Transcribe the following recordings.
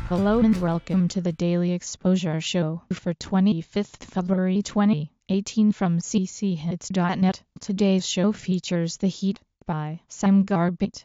Hello and welcome to the Daily Exposure Show for 25th February 2018 from cchits.net. Today's show features The Heat by Sam Garbett.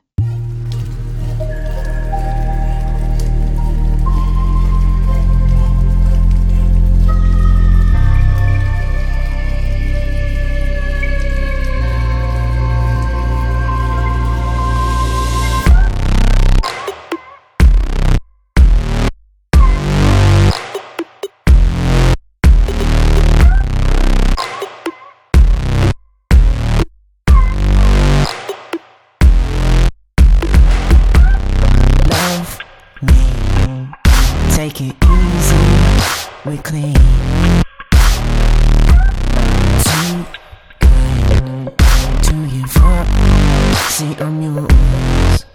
Take it easy, we clean. Too good to give up. See, I'm yours.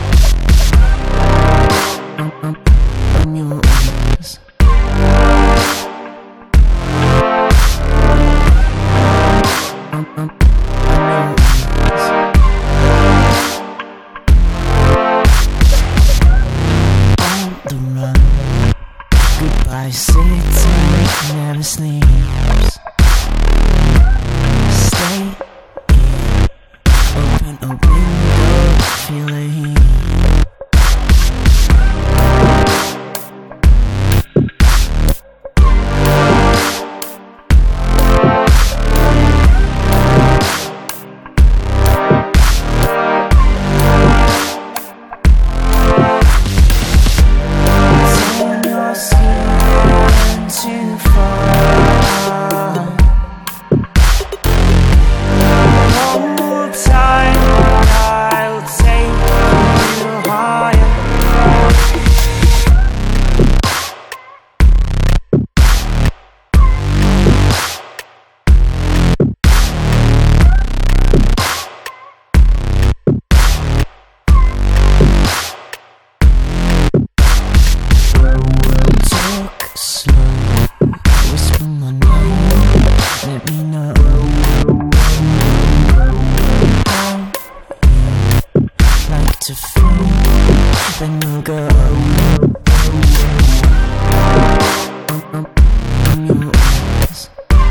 I'm yours. I'm yours. Goodbye city, never sleeps. Stay here, open a window, feel the heat. To feel, then we'll go. I'm yours.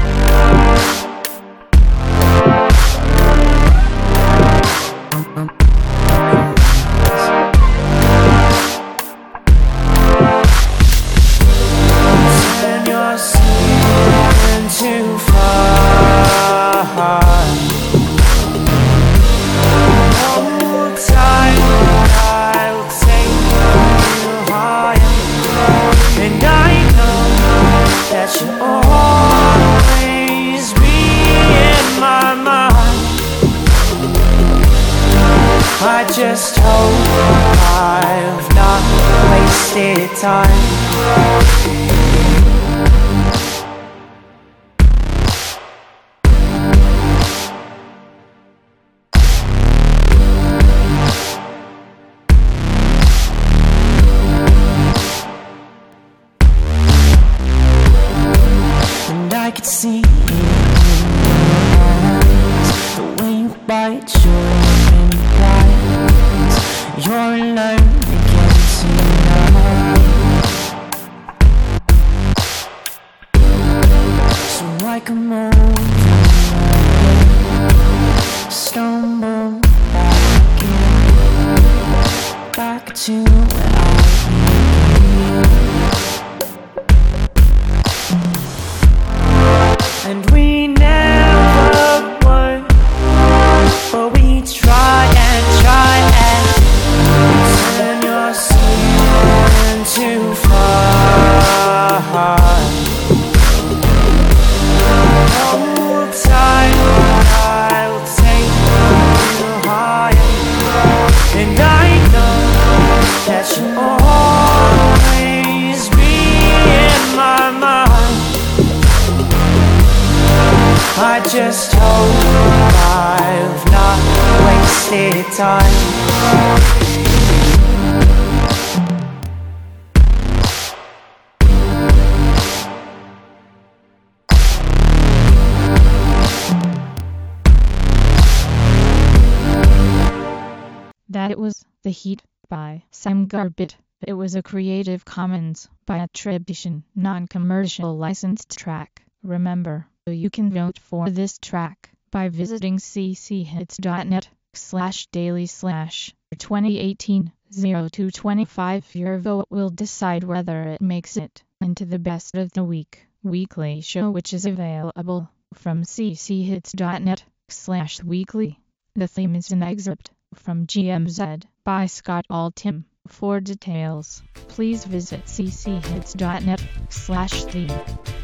I'm yours. Turn your skin too far. Always be in my mind. I just hope I've not wasted time. I could see it in your eyes, the way you bite your implies. You're alone again tonight. So I come over, stumble back in, back to where I began. And we never were, but we try and turn your skin too far. Hold tight, I'll take you higher. And I know that you'll always be in my mind. I just hope I've not wasted time. That it was The Heat by Sam Garbett. It was a Creative Commons by attribution, non-commercial licensed track. Remember, you can vote for this track by visiting cchits.net/daily/2018-0225. Your vote will decide whether it makes it into the Best of the Week weekly show, which is available from cchits.net/weekly. The theme is an excerpt from GMZ by Scott Altham. For details, please visit cchits.net/theme.